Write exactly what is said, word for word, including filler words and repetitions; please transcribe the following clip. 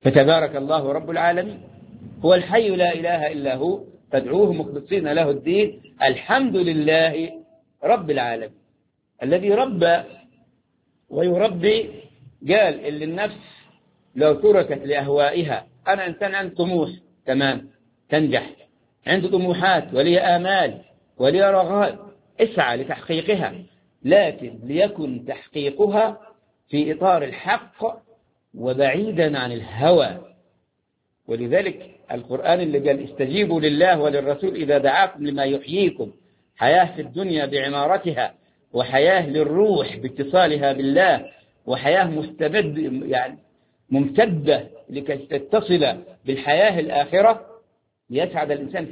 فتبارك الله رب العالمين هو الحي لا إله إلا هو، فادعوه مخلصين له الدين، الحمد لله رب العالمين الذي ربى ويربي. قال اللي النفس لو تركت لأهوائها، أنا إنسان عندي طموح تمام تنجح، عنده طموحات ولي آمال ولي رغائب، اسعى لتحقيقها، لكن ليكن تحقيقها في إطار الحق وبعيدا عن الهوى. ولذلك القرآن اللي قال استجيبوا لله وللرسول إذا دعاكم لما يحييكم، حياة في الدنيا بعمارتها، وحياة للروح باتصالها بالله، وحياة مستمد يعني ممتدة لكي تتصل بالحياة الآخرة، ليسعد الإنسان